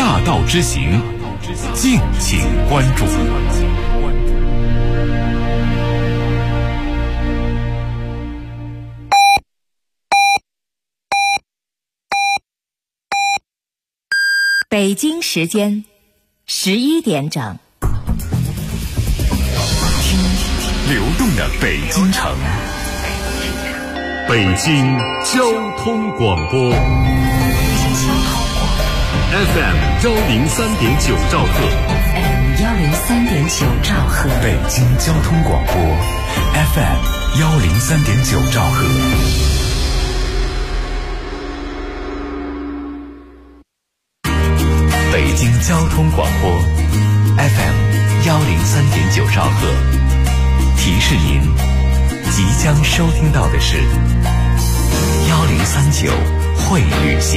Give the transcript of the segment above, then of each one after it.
大道之行，敬请关注。 北京时间11点整， 听流动的北京城，北京交通广播 FM 103.9兆赫， 103.9兆赫， 北京交通广播 FM 103.9兆赫。北京交通广播 FM 103.9兆赫，提示您即将收听到的是1039会旅行。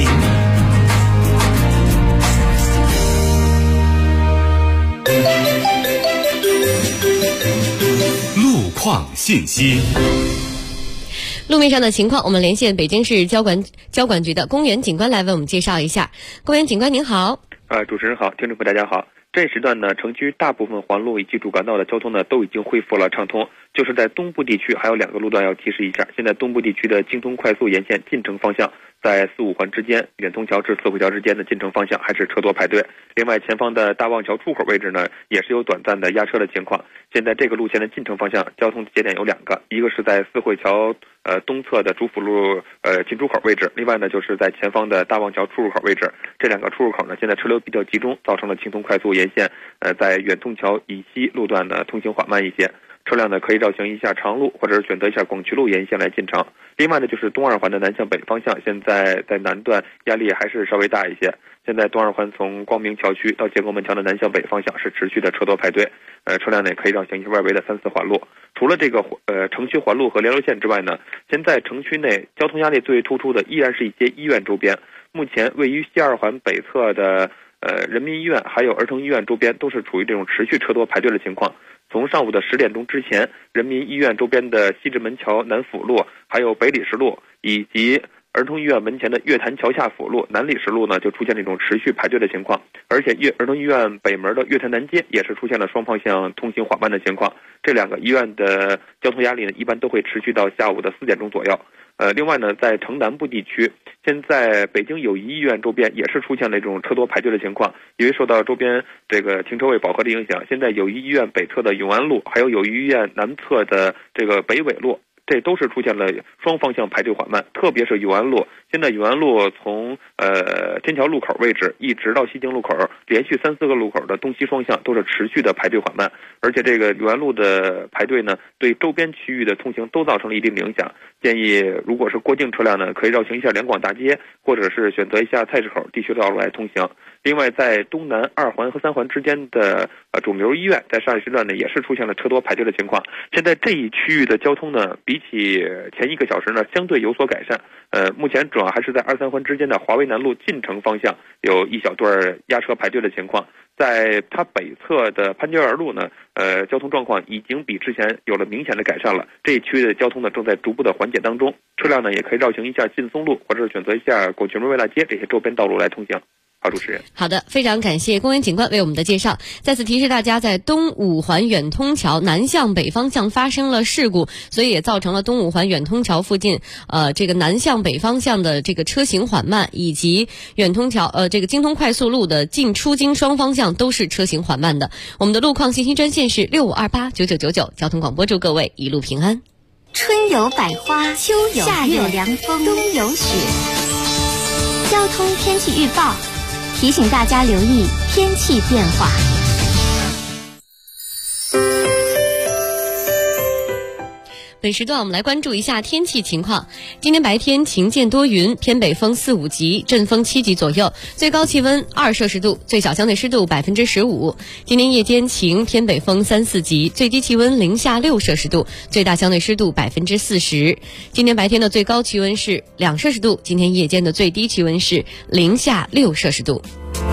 路况信息。 路面上的情况，我们连线北京市交管局的公园警官来为我们介绍一下。公园警官您好。 主持人好，听众朋友大家好。这时段呢，城区大部分环路以及主干道的交通呢都已经恢复了畅通，就是在东部地区还有2个路段要提示一下。现在东部地区的京通快速沿线进城方向，在4、5环之间，远通桥至四惠桥之间的进城方向还是车多排队。另外，前方的大望桥出口位置呢，也是有短暂的压车的情况。现在这个路线的进城方向交通节点有2个，一个是在四惠桥东侧的主辅路进出口位置，另外呢就是在前方的大望桥出入口位置。这2个出入口呢，现在车流比较集中，造成了京通快速沿线在远通桥以西路段呢通行缓慢一些。车辆呢可以绕行一下长路，或者是选择一下广渠路沿线来进城。另外呢就是东2环的南向北方向，现在在南段压力还是稍微大一些。现在东2环从光明桥区到建国门桥的南向北方向是持续的车多排队，车辆呢也可以绕行一下外围的3、4环路。除了这个城区环路和联络线之外呢，现在城区内交通压力最突出的依然是一些医院周边。目前位于西2环北侧的人民医院还有儿童医院周边都是处于这种持续车多排队的情况。从上午的10点钟之前，人民医院周边的西直门桥南辅路，还有北礼士路，以及儿童医院门前的月坛桥下辅路、南礼士路呢，就出现这种持续排队的情况。而且儿童医院北门的月坛南街也是出现了双方向通行缓慢的情况。这2个医院的交通压力呢，一般都会持续到下午的4点钟左右。另外呢，在城南部地区，现在北京友谊医院周边也是出现了这种车多排队的情况。因为受到周边这个停车位饱和的影响，现在友谊医院北侧的永安路，还有友谊医院南侧的这个北纬路，这都是出现了双方向排队缓慢。特别是永安路，现在永安路从天桥路口位置一直到西京路口，连续3、4个路口的东西双向都是持续的排队缓慢。而且这个永安路的排队呢，对周边区域的通行都造成了一定的影响。建议如果是过境车辆呢，可以绕行一下两广大街，或者是选择一下菜市口地区道路来通行。另外，在东南2环和3环之间的肿瘤医院，在上一时段呢也是出现了车多排队的情况。现在这一区域的交通呢，比起前1个小时呢，相对有所改善。目前主要还是在2、3环之间的华为南路进城方向有一小段压车排队的情况。在它北侧的潘家园路呢，交通状况已经比之前有了明显的改善了。这一区的交通呢正在逐步的缓解当中，车辆呢也可以绕行一下劲松路，或者是选择一下广渠门卫大街这些周边道路来通行。好，主持人。 好的，非常感谢公园警官为我们的介绍。再次提示大家，在东5环远通桥南向北方向发生了事故，所以也造成了东5环远通桥附近这个南向北方向的这个车行缓慢，以及远通桥这个京通快速路的进出京双方向都是车行缓慢的。我们的路况信息专线是65289999，交通广播祝各位一路平安。 春有百花，秋有夏有凉风，冬有雪。交通天气预报提醒大家留意天气变化。 本时段我们来关注一下天气情况。今天白天晴间多云，偏北风4、5级，阵风7级左右，最高气温2摄氏度，最小相对湿度15%。今天夜间晴，偏北风3、4级，最低气温零下6摄氏度，最大相对湿度40%。今天白天的最高气温是2摄氏度，今天夜间的最低气温是零下6摄氏度。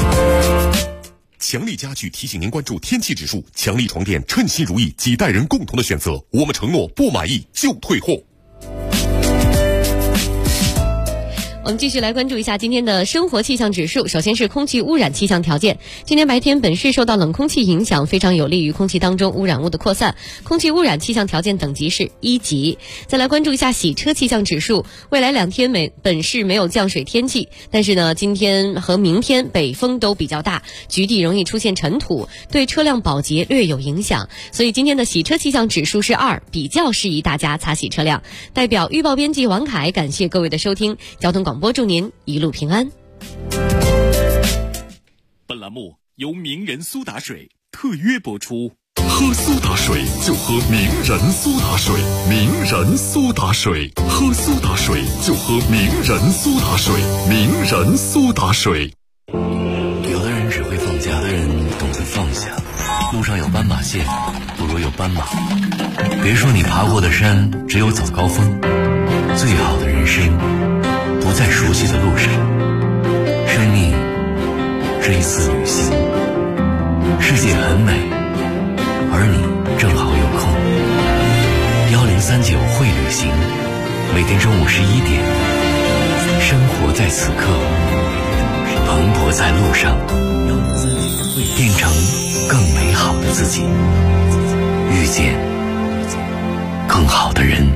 强力家具提醒您关注天气指数，强力床垫称心如意，几代人共同的选择，我们承诺不满意就退货。 我们继续来关注一下今天的生活气象指数。首先是空气污染气象条件。今天白天本市受到冷空气影响，非常有利于空气当中污染物的扩散，空气污染气象条件等级是1级。再来关注一下洗车气象指数。未来2天本市没有降水天气，但是呢，今天和明天北风都比较大，局地容易出现尘土，对车辆保洁略有影响。所以今天的洗车气象指数是2，比较适宜大家擦洗车辆。代表预报编辑王凯，感谢各位的收听。交通广播祝您一路平安。 本栏目由名人苏打水特约播出。 喝苏打水就喝名人苏打水，名人苏打水，喝苏打水就喝名人苏打水，名人苏打水。 有的人只会放假，有的人懂得放下。路上有斑马线，不如有斑马。别说你爬过的山只有早高峰，最好的人生不在熟悉的路上。生命是一次旅行，世界很美，而你正好有空。1039会旅行，每天中午11点，生活在此刻，蓬勃在路上，变成更美好的自己，遇见更好的人。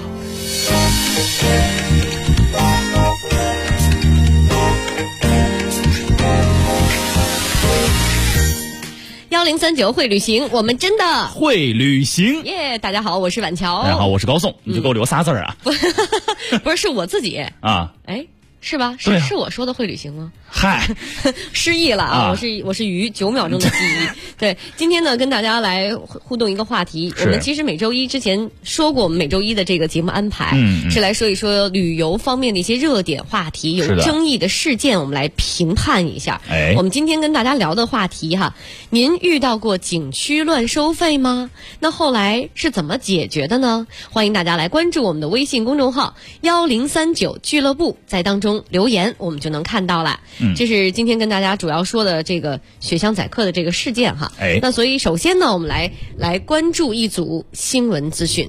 1039会旅行，我们真的会旅行耶！大家好，我是婉乔。 大家好，我是高颂。你就给我留仨字儿啊？ 不是，是我自己啊？ 哎，是吧？是我说的会旅行吗？ 嗨， 失忆了啊！我是鱼，9秒钟的记忆。对，今天呢，跟大家来互动一个话题。我们其实每周一之前说过，我们每周一的这个节目安排，是来说一说旅游方面的一些热点话题，有争议的事件，我们来评判一下。我们今天跟大家聊的话题哈，您遇到过景区乱收费吗？那后来是怎么解决的呢？欢迎大家来关注我们的微信公众号1039俱乐部，在当中留言，我们就能看到了。这是今天跟大家主要说的这个雪乡宰客的这个事件哈。那所以首先呢，我们来关注一组新闻资讯。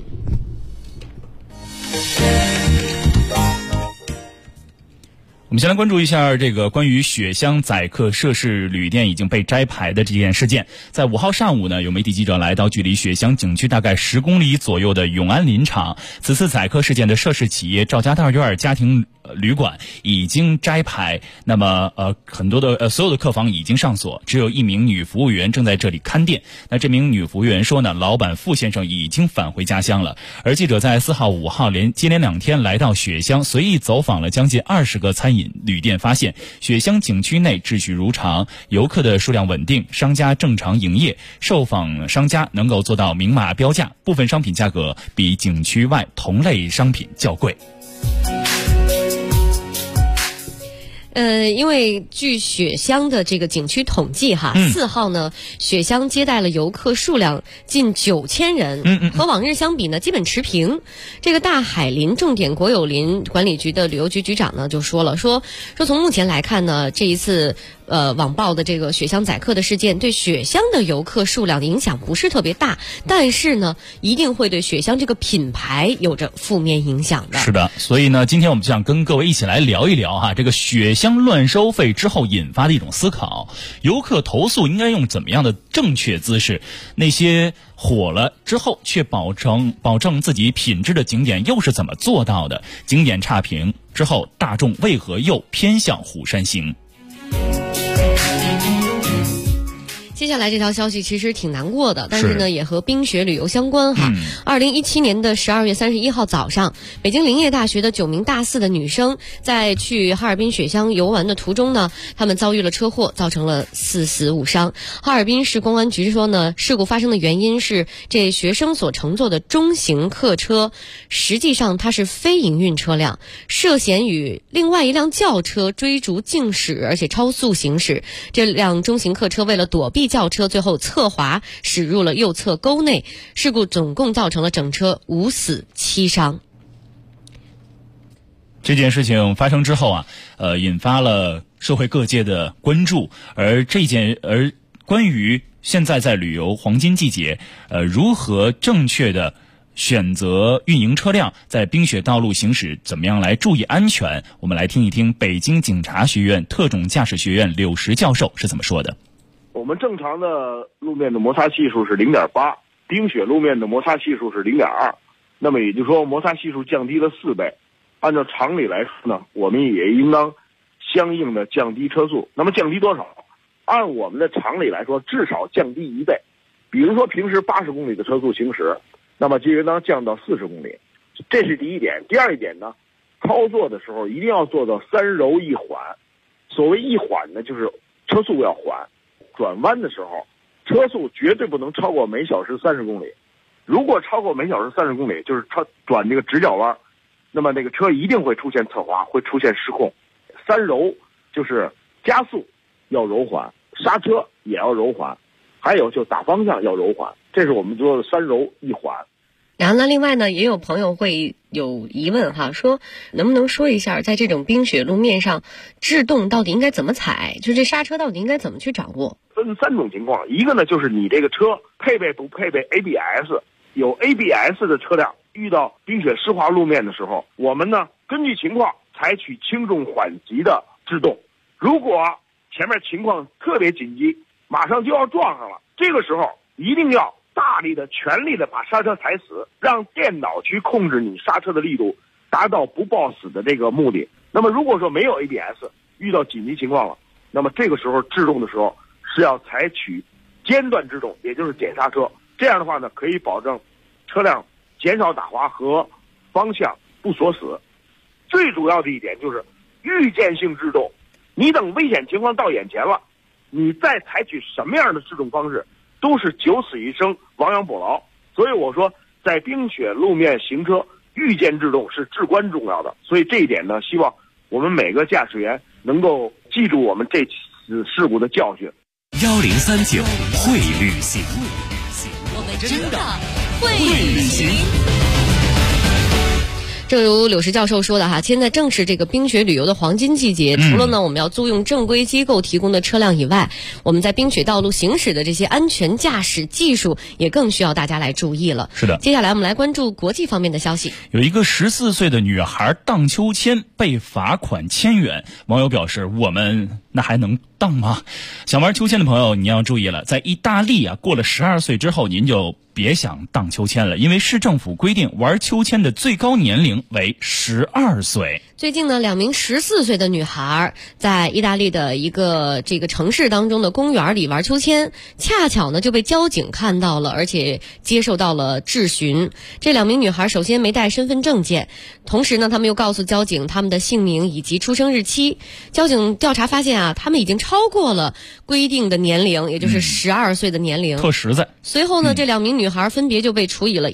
我们先来关注一下这个关于雪乡宰客涉事旅店已经被摘牌的这件事件。在5号上午呢，有媒体记者来到距离雪乡景区大概10公里左右的永安林场。此次宰客事件的涉事企业赵家大院家庭旅馆已经摘牌，那么很多的所有的客房已经上锁，只有一名女服务员正在这里看店。那这名女服务员说呢，老板傅先生已经返回家乡了。而记者在4号、5号接连2天来到雪乡，随意走访了将近20个餐饮旅店，发现雪乡景区内秩序如常，游客的数量稳定，商家正常营业，受访商家能够做到明码标价，部分商品价格比景区外同类商品较贵。 因为据雪乡的这个景区统计哈，4号呢，雪乡接待了游客数量近9000人，和往日相比呢，基本持平。这个大海林重点国有林管理局的旅游局局长呢就说了，说从目前来看呢，这一次网曝的这个雪乡宰客的事件对雪乡的游客数量的影响不是特别大，但是呢，一定会对雪乡这个品牌有着负面影响的。 是的，所以呢，今天我们就想跟各位一起来聊一聊哈，这个雪乡乱收费之后引发的一种思考，游客投诉应该用怎么样的正确姿势？那些火了之后却保证自己品质的景点又是怎么做到的？景点差评之后，大众为何又偏向虎山行？ 接下来这条消息其实挺难过的，但是呢也和冰雪旅游相关哈。2017年的12月31号早上，北京林业大学的9名大4的女生在去哈尔滨雪乡游玩的途中呢，她们遭遇了车祸，造成了4死5伤。哈尔滨市公安局说呢，事故发生的原因是这学生所乘坐的中型客车，实际上它是非营运车辆，涉嫌与另外一辆轿车追逐竞驶，而且超速行驶。这辆中型客车为了躲避轿车，最后侧滑驶入了右侧沟内，事故总共造成了整车5死7伤。 这件事情发生之后啊，引发了社会各界的关注，而关于现在在旅游黄金季节，如何正确的选择运营车辆在冰雪道路行驶怎么样来注意安全，我们来听一听北京警察学院特种驾驶学院柳石教授是怎么说的。 我们正常的路面的摩擦系数是 0.8， 冰雪路面的摩擦系数是 0.2， 那么也就是说摩擦系数降低了4倍。按照常理来说呢，我们也应当相应的降低车速。那么降低多少？按我们的常理来说，至少降低1倍。比如说平时80公里的车速行驶，那么就应当降到40公里，这是第一点。第二一点呢，操作的时候一定要做到3柔1缓。所谓1缓呢，就是车速要缓，转弯的时候车速绝对不能超过每小时30公里。如果超过每小时30公里，就是转这个直角弯，那么那个车一定会出现侧滑，会出现失控。3柔就是加速要柔缓，刹车也要柔缓，还有就打方向要柔缓，这是我们说的3柔1缓。 然后呢，另外呢，也有朋友会有疑问哈，说能不能说一下，在这种冰雪路面上，制动到底应该怎么踩？就这刹车到底应该怎么去掌握？ 分3种情况，一个呢就是你这个车配备不配备 ABS， 有 ABS 的车辆遇到冰雪湿滑路面的时候，我们呢根据情况采取轻重缓急的制动。如果前面情况特别紧急，马上就要撞上了，这个时候一定要大力的全力的把刹车踩死，让电脑去控制你刹车的力度，达到不抱死的这个目的。那么如果说没有 ABS， 遇到紧急情况了，那么这个时候制动的时候是要采取间断制动，也就是减刹车。这样的话呢，可以保证车辆减少打滑和方向不锁死。最主要的一点就是预见性制动，你等危险情况到眼前了，你再采取什么样的制动方式，都是九死一生，亡羊补牢。所以我说，在冰雪路面行车，预见制动是至关重要的。所以这一点呢，希望我们每个驾驶员能够记住我们这次事故的教训。 1039会旅行， 我们真的会旅行。正如柳石教授说的哈，现在正是这个冰雪旅游的黄金季节。除了呢我们要租用正规机构提供的车辆以外，我们在冰雪道路行驶的这些安全驾驶技术也更需要大家来注意了。 是的， 接下来我们来关注国际方面的消息。 有一个14岁的女孩荡秋千被罚款1000元，网友表示：我们那还能荡吗？想玩秋千的朋友你要注意了，在意大利啊，过了12岁之后您就别想荡秋千了，因为市政府规定玩秋千的最高年龄为12岁。 最近呢，2名14岁的女孩在意大利的一个这个城市当中的公园里玩秋千，恰巧呢就被交警看到了，而且接受到了质询。这2名女孩首先没带身份证件，同时呢他们又告诉交警他们的姓名以及出生日期。交警调查发现啊，他们已经超过了规定的年龄，也就是12岁的年龄， 特实在。 随后呢，这2名女孩分别就被处以了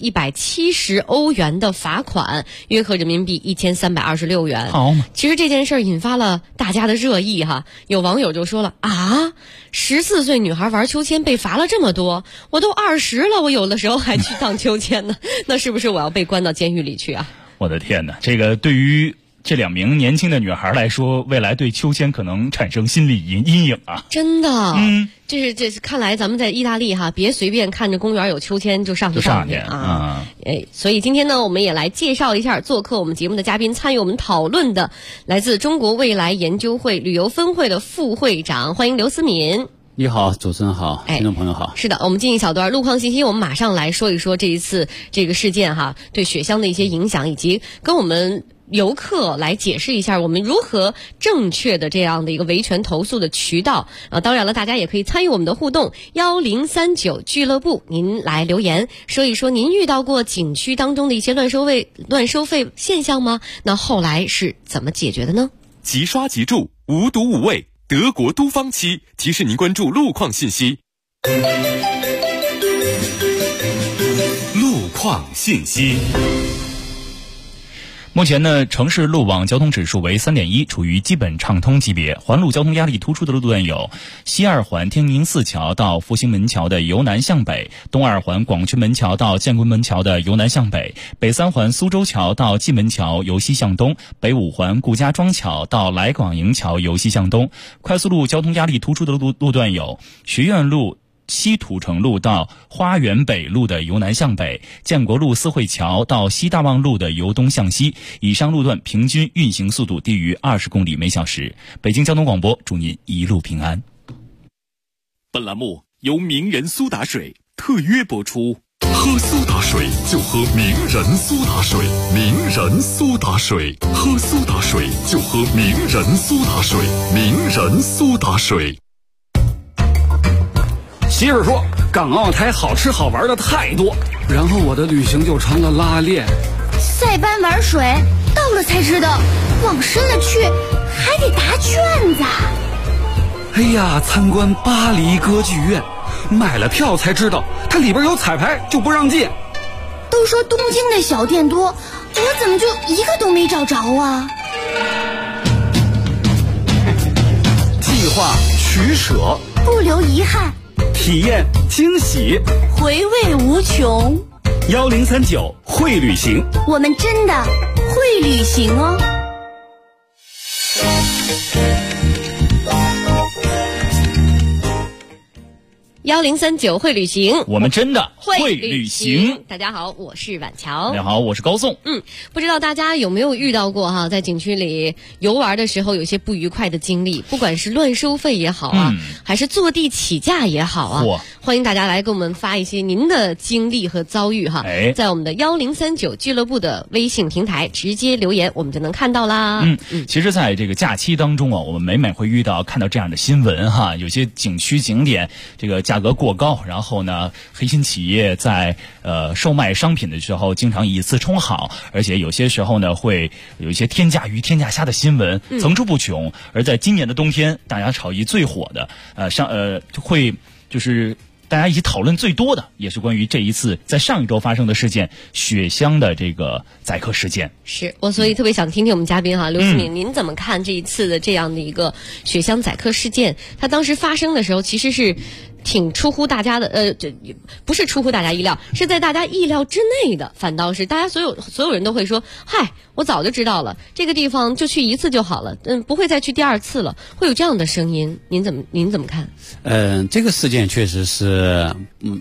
170欧元的罚款，约合人民币1326元。 好嘛， 其实这件事儿引发了大家的热议哈。有网友就说了啊，14岁女孩玩秋千被罚了这么多，我都20了，我有的时候还去荡秋千呢，那是不是我要被关到监狱里去啊？ 我的天哪，这个对于这2名年轻的女孩来说，未来对秋千可能产生心理阴影啊！ 真的，这是看来咱们在意大利哈，别随便看着公园有秋千就上去啊！所以今天呢，我们也来介绍一下做客我们节目的嘉宾，参与我们讨论的，来自中国未来研究会旅游分会的副会长，欢迎刘思敏。 你好，主持人好，听众朋友好。 是的，我们进一小段路况信息，我们马上来说一说这一次这个事件哈，对雪乡的一些影响，以及跟我们游客来解释一下我们如何正确的这样的一个维权投诉的渠道啊。当然了，大家也可以参与我们的互动1039俱乐部，您来留言说一说您遇到过景区当中的一些乱收费现象吗？那后来是怎么解决的呢？ 即刷即住，无毒无味，德国都方漆提示您关注路况信息。 路况信息。 目前呢，城市路网交通指数为 3.1， 处于基本畅通级别。环路交通压力突出的路段有西2环天宁寺桥到复兴门桥的由南向北，东2环广渠门桥到建国门桥的由南向北，北3环苏州桥到蓟门桥由西向东，北5环顾家庄桥到来广营桥由西向东。快速路交通压力突出的路段有学院路西土城路到花园北路的由南向北，建国路四惠桥到西大望路的由东向西，以上路段平均运行速度低于20公里每小时。北京交通广播祝您一路平安。 本栏目由名人苏打水特约播出。喝苏打水就喝名人苏打水，名人苏打水，喝苏打水就喝名人苏打水，名人苏打水。 媳妇说港澳台好吃好玩的太多，然后我的旅行就成了拉练。 塞班玩水，到了才知道往深了去还得答卷子。 哎呀，参观巴黎歌剧院，买了票才知道它里边有彩排就不让进。 都说东京的小店多，我怎么就一个都没找着啊？ 计划取舍， 不留遗憾， 体验惊喜， 回味无穷。 1039会旅行， 我们真的会旅行哦。 1039会旅行， 我们真的会旅行。 大家好，我是婉乔。 大家好，我是高颂。 不知道大家有没有遇到过在景区里游玩的时候有些不愉快的经历，不管是乱收费也好还是坐地起价也好欢迎大家来给我们发一些您的经历和遭遇在我们的1039俱乐部的微信平台直接留言，我们就能看到啦。 其实在这个假期当中我们每每会看到这样的新闻有些景区景点这个价格过高，然后呢黑心企业在售卖商品的时候经常以次充好，而且有些时候呢会有一些天价鱼天价虾的新闻层出不穷。而在今年的冬天，大家炒议最火的会就是大家一起讨论最多的，也是关于这一次在上一周发生的事件——雪乡的这个宰客事件。 是我所以特别想听听我们嘉宾刘思敏，您怎么看这一次的这样的一个雪乡宰客事件？它当时发生的时候，其实是挺出乎大家的，这不是出乎大家意料，是在大家意料之内的。反倒是大家所有人都会说，嗨，我早就知道了，这个地方就去一次就好了，不会再去第二次了，会有这样的声音。您怎么看？ 这个事件确实是，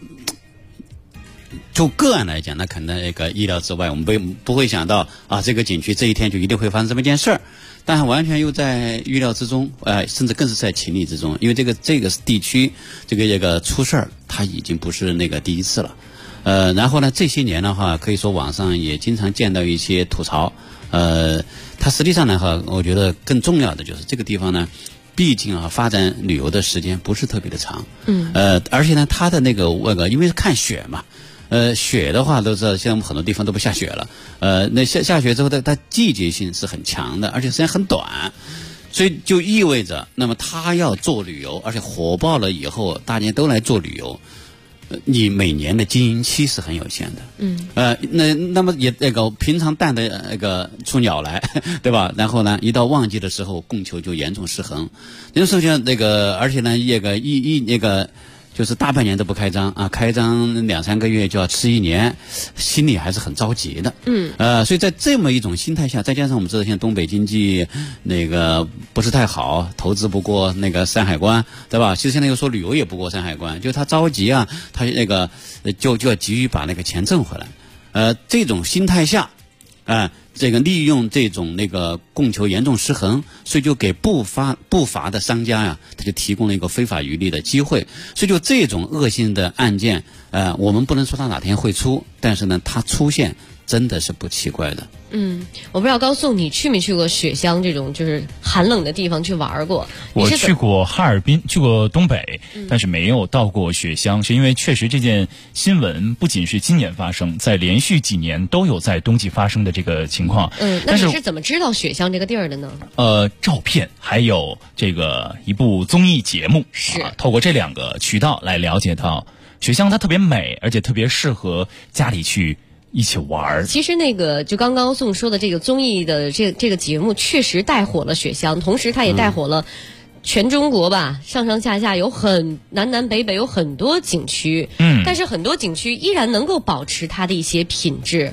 就个案来讲，那可能意料之外，我们不会想到这个景区这一天就一定会发生这么一件事儿。但完全又在预料之中，甚至更是在情理之中，因为这个地区这个出事儿，它已经不是第一次了。然后呢，这些年的话，可以说网上也经常见到一些吐槽。它实际上呢我觉得更重要的就是这个地方呢，毕竟发展旅游的时间不是特别的长。而且呢，它的因为是看雪嘛。雪的话都知道，现在我们很多地方都不下雪了。那下雪之后它季节性是很强的，而且时间很短，所以就意味着，那么它要做旅游，而且火爆了以后，大家都来做旅游，你每年的经营期是很有限的。那么也平常淡的出鸟来，对吧？然后呢，一到旺季的时候，供求就严重失衡。那时候而且呢，就是大半年都不开张开张2-3个月就要吃1年，心里还是很着急的。所以在这么一种心态下，再加上我们知道现在东北经济不是太好，投资不过山海关，对吧？其实现在又说旅游也不过山海关，就他着急他就要急于把钱挣回来。这种心态下利用这种供求严重失衡，所以就给不乏的商家他就提供了一个非法渔利的机会。所以就这种恶性的案件，我们不能说它哪天会出，但是呢，它出现真的是不奇怪的。 我不知道高颂你去没去过雪乡这种就是寒冷的地方去玩过？ 我去过哈尔滨，去过东北，但是没有到过雪乡，是因为确实这件新闻不仅是今年发生，在连续几年都有在冬季发生的这个情况。 那你是怎么知道雪乡这个地儿的呢？ 照片还有一部综艺节目， 是透过这2个渠道来了解到雪乡它特别美，而且特别适合家里去一起玩。 其实就刚刚宋说的这个综艺的这个节目确实带火了雪乡，同时它也带火了全中国吧，上上下下南南北北有很多景区。但是很多景区依然能够保持它的一些品质。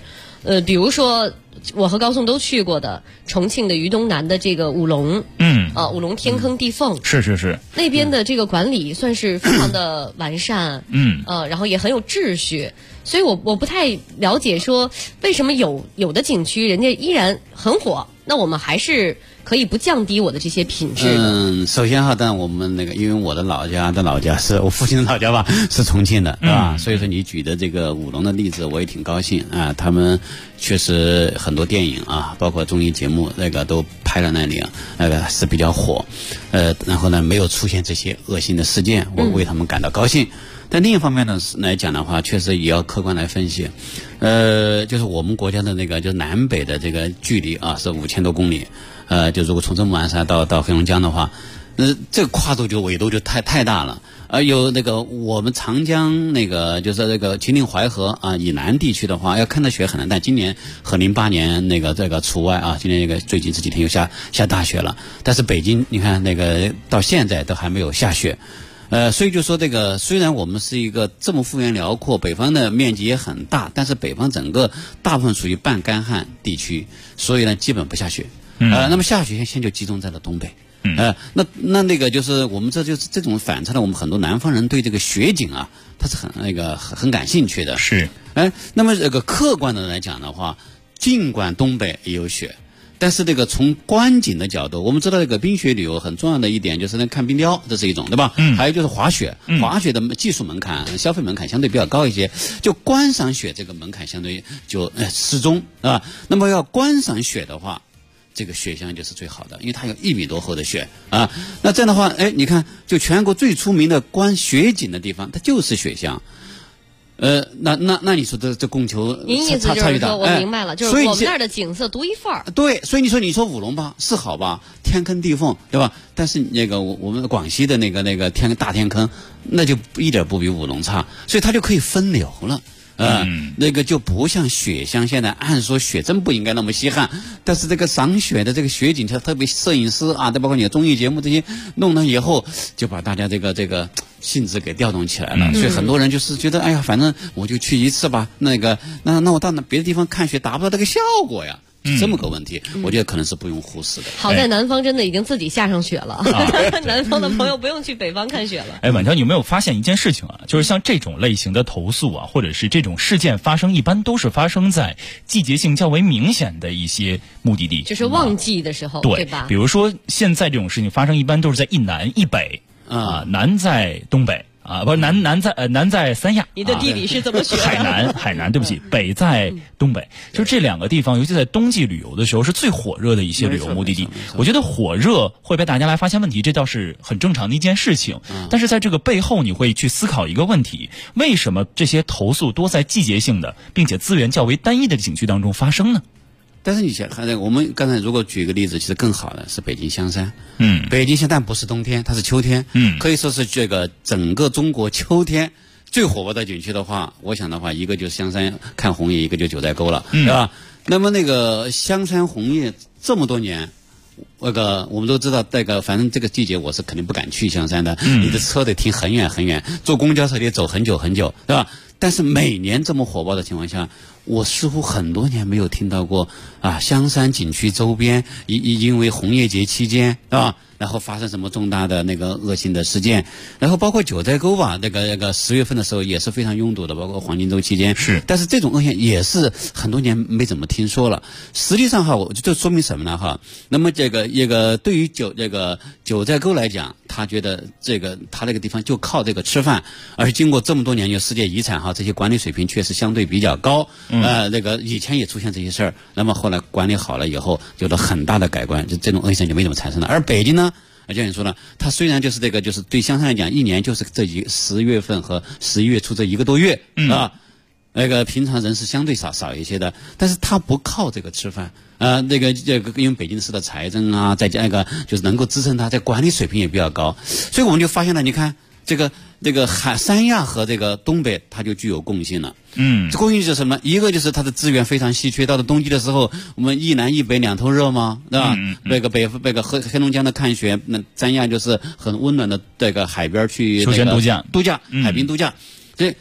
比如说我和高颂都去过的重庆的渝东南的这个五龙，五龙天坑地缝， 是那边的这个管理算是非常的完善，然后也很有秩序，所以我不太了解说为什么有的景区人家依然很火，那我们还是可以不降低我的这些品质的。 首先哈，但我们因为我的老家是我父亲的老家吧，是重庆的，是吧？所以说你举的这个五龙的例子，我也挺高兴啊。他们确实很多电影啊，包括综艺节目都拍了那里，是比较火，然后呢没有出现这些恶性的事件，我为他们感到高兴。但另一方面呢来讲的话，确实也要客观来分析，就是我们国家的就是南北的这个距离啊是5000多公里，就如果从正木湾山到黑龙江的话，这个跨度纬度就太大了。有我们长江就是秦岭淮河啊以南地区的话，要看到雪很难，但今年和08年这个除外啊，今年最近这几天又下大雪了。但是北京你看到现在都还没有下雪。所以就说虽然我们是一个这么幅员辽阔，北方的面积也很大，但是北方整个大部分属于半干旱地区，所以呢基本不下雪。那么下雪现在就集中在了东北。那就是我们就是这种反差的，我们很多南方人对这个雪景啊，他是很感兴趣的。 是。 那么客观的来讲的话，尽管东北也有雪。但是从观景的角度，我们知道冰雪旅游很重要的一点就是看冰雕，这是一种，对吧？还有就是滑雪，滑雪的技术门槛、消费门槛相对比较高一些，就观赏雪这个门槛相对就适中，是吧？那么要观赏雪的话，这个雪乡就是最好的，因为它有1米多厚的雪啊。那这样的话，你看，就全国最出名的观雪景的地方，它就是雪乡。那你说这供求您意思就是说，我明白了，就是我们那儿的景色独一份儿。 对，所以你说五龙吧是好吧，天坑地缝，对吧？但是我们广西的大天坑，那就一点不比五龙差，所以它就可以分流了。就不像雪乡，现在按说雪真不应该那么稀罕，但是赏雪的雪景，特别摄影师啊，再包括你的综艺节目这些弄了以后，就把大家这个兴致给调动起来了。所以很多人就是觉得，哎呀，反正我就去一次吧，那我到别的地方看雪达不到这个效果呀。这么个问题，我觉得可能是不用忽视的。 好在南方真的已经自己下上雪了，南方的朋友不用去北方看雪了。 晚条，你有没有发现一件事情啊？就是像这种类型的投诉啊，或者是这种事件发生，一般都是发生在季节性较为明显的一些目的地， 就是旺季的时候，对吧？ 比如说现在这种事情发生，一般都是在一南一北南在东北。不是南在三亚， 你的地理是怎么学的？ 海南，对不起，北在东北，就是这两个地方，尤其在冬季旅游的时候是最火热的一些旅游目的地。我觉得火热会被大家来发现问题，这倒是很正常的一件事情。但是在这个背后，你会去思考一个问题：为什么这些投诉多在季节性的，并且资源较为单一的景区当中发生呢？ 但是我们刚才如果举个例子，其实更好的是北京香山。北京香山不是冬天，它是秋天。可以说是整个中国秋天最火爆的景区的话，我想的话，一个就是香山看红叶，一个就九寨沟了，对吧？那么香山红叶这么多年，我们都知道，反正这个季节我是肯定不敢去香山的。你的车得停很远很远，坐公交车得走很久很久，对吧？但是每年这么火爆的情况下，我似乎很多年没有听到过香山景区周边因为红叶节期间，是吧？然后发生什么重大的恶性的事件，然后包括九寨沟吧，10月份的时候也是非常拥堵的，包括黄金周期间是。 但是这种恶性也是很多年没怎么听说了。实际上我这说明什么呢？那么对于九寨沟来讲，他觉得他那个地方就靠吃饭，而经过这么多年有世界遗产这些管理水平确实相对比较高。以前也出现这些事儿，那么后来管理好了以后，有了很大的改观，就这种恶性就没怎么产生了。而北京呢？就像你说了，它虽然就是就是对香山来讲，一年就是这10月份和11月初这1个多月平常人是相对少一些的，但是它不靠吃饭因为北京市的财政啊，再加就是能够支撑它，管理水平也比较高，所以我们就发现了，你看三亚和东北它就具有共性了。这共性是什么？一个就是它的资源非常稀缺，到了冬季的时候，我们一南一北两头热嘛，对吧？黑龙江的看雪，那三亚就是很温暖的海边去休闲度假， 海滨度假。所以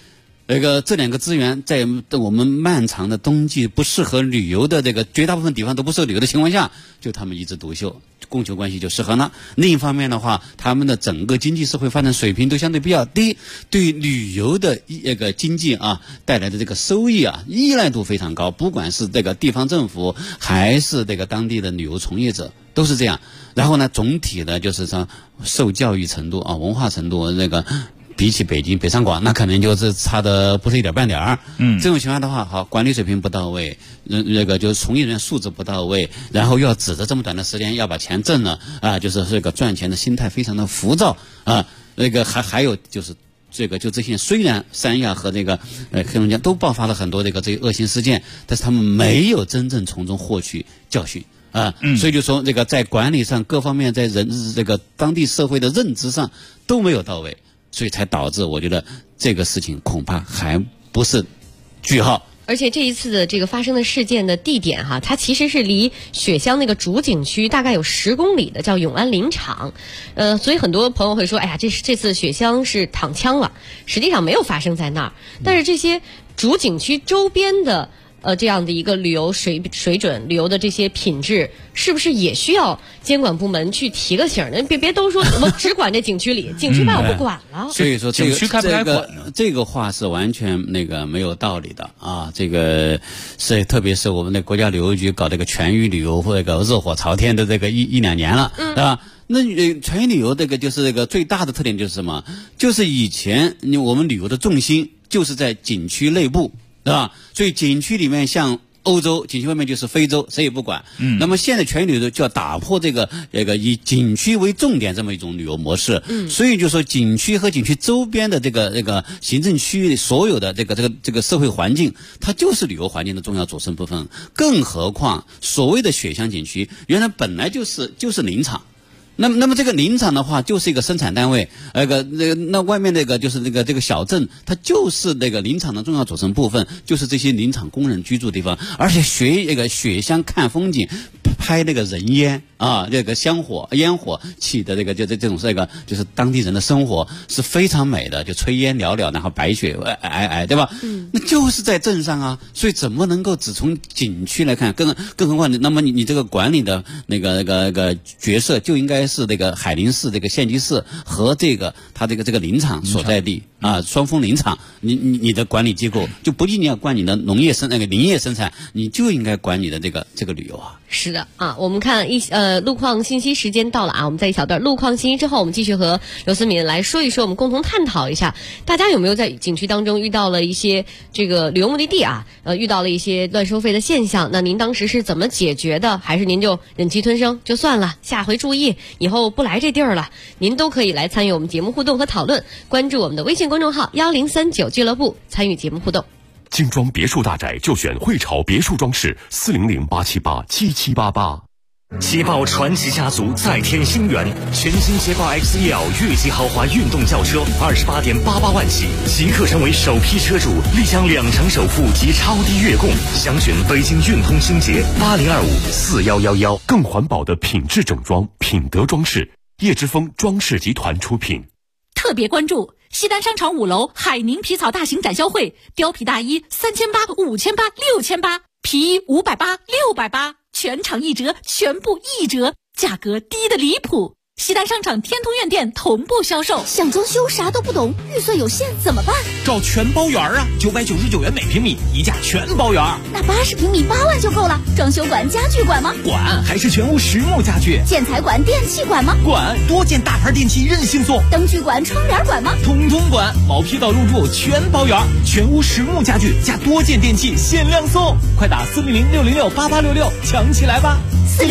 这两个资源在我们漫长的冬季不适合旅游的这个绝大部分地方都不适合旅游的情况下，就他们一枝独秀，供求关系就适合了。另一方面的话，他们的整个经济社会发展水平都相对比较低，对旅游的经济啊带来的这个收益啊依赖度非常高，不管是这个地方政府还是这个当地的旅游从业者都是这样。然后呢，总体呢就是说受教育程度啊、文化程度比起北京、北上广，那可能就是差的不是一点半点儿。这种情况的话，好，管理水平不到位，就是从业人员素质不到位，然后又要指着这么短的时间要把钱挣了啊，就是这个赚钱的心态非常的浮躁啊。还有就是就这些，虽然三亚和黑龙江都爆发了很多这些恶性事件，但是他们没有真正从中获取教训。所以就说在管理上各方面，在当地社会的认知上都没有到位，所以才导致我觉得这个事情恐怕还不是句号。 而且这一次的这个发生的事件的地点哈，它其实是离雪乡那个主景区大概有10公里的，叫永安林场。所以很多朋友会说，哎呀，这次雪乡是躺枪了，实际上没有发生在那儿。但是这些主景区周边的这样的一个旅游水准、旅游的这些品质，是不是也需要监管部门去提个醒呢？别都说我只管这景区里，景区外我不管了。 所以说景区该不该管呢？ 这个话是完全没有道理的啊！这个是特别是我们的国家旅游局搞这个全域旅游或热火朝天的一两年了，对吧？那全域旅游就是最大的特点就是什么？就是以前我们旅游的重心就是在景区内部。对吧？所以景区里面像欧洲，景区外面就是非洲，谁也不管。那么现在全域旅游就要打破这个以景区为重点这么一种旅游模式。所以就说景区和景区周边的这个行政区域所有的这个社会环境，它就是旅游环境的重要组成部分。更何况所谓的雪乡景区，原来本来就是林场。那么这个林场的话，就是一个生产单位，那外面就是这个小镇，它就是林场的重要组成部分，就是这些林场工人居住地方，而且雪乡看风景，拍人烟啊，烟火起的这种就是当地人的生活是非常美的，就炊烟袅袅，然后白雪皑，对吧？那就是在镇上啊，所以怎么能够只从景区来看？更何况，那么你这个管理的角色就应该是海宁市县级市和它这个林场所在地啊，双峰林场，你的管理机构就不仅仅要管你的林业生产，你就应该管你的这个旅游啊。 是的啊，我们看路况信息时间到了啊，我们在一小段路况信息之后，我们继续和刘思敏来说一说，我们共同探讨一下，大家有没有在景区当中遇到了一些这个旅游目的地啊，遇到了一些乱收费的现象？那您当时是怎么解决的？还是您就忍气吞声就算了，下回注意，以后不来这地儿了？您都可以来参与我们节目互动和讨论，关注我们的微信公众号1039俱乐部，参与节目互动。 精装别墅大宅就选汇潮别墅装饰，400-878-7788。捷豹传奇家族再添新元，全新捷豹 XEL 越级豪华运动轿车28.88万起，即刻成为首批车主，立享2成首付及超低月供。详询北京运通星捷80254111。更环保的品质整装，品德装饰，叶之峰装饰集团出品。 特别关注西单商场5楼海宁皮草大型展销会，貂皮大衣3800、5800、6800，皮衣580、680，全场1折，全部1折，价格低得离谱。西单商场天通苑店同步销售。 想装修啥都不懂，预算有限怎么办？ 找全包园啊，999元每平米，一价全包园。 那80平米8万就够了。装修管、家具管吗？ 管，还是全屋实木家具。 建材管、电器管吗？ 管，多件大牌电器任性送。 灯具管、窗帘管吗？ 通通管，毛坯到入住全包园，全屋实木家具加多件电器限量送，快打400-606-8866抢起来吧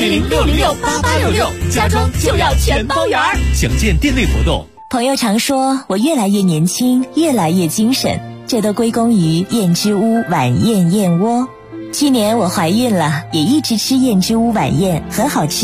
！400-606-8866，家装就要全包圆。 详见店内活动。 朋友常说我越来越年轻，越来越精神，这都归功于燕之屋晚宴燕窝。去年我怀孕了，也一直吃燕之屋晚宴，很好吃。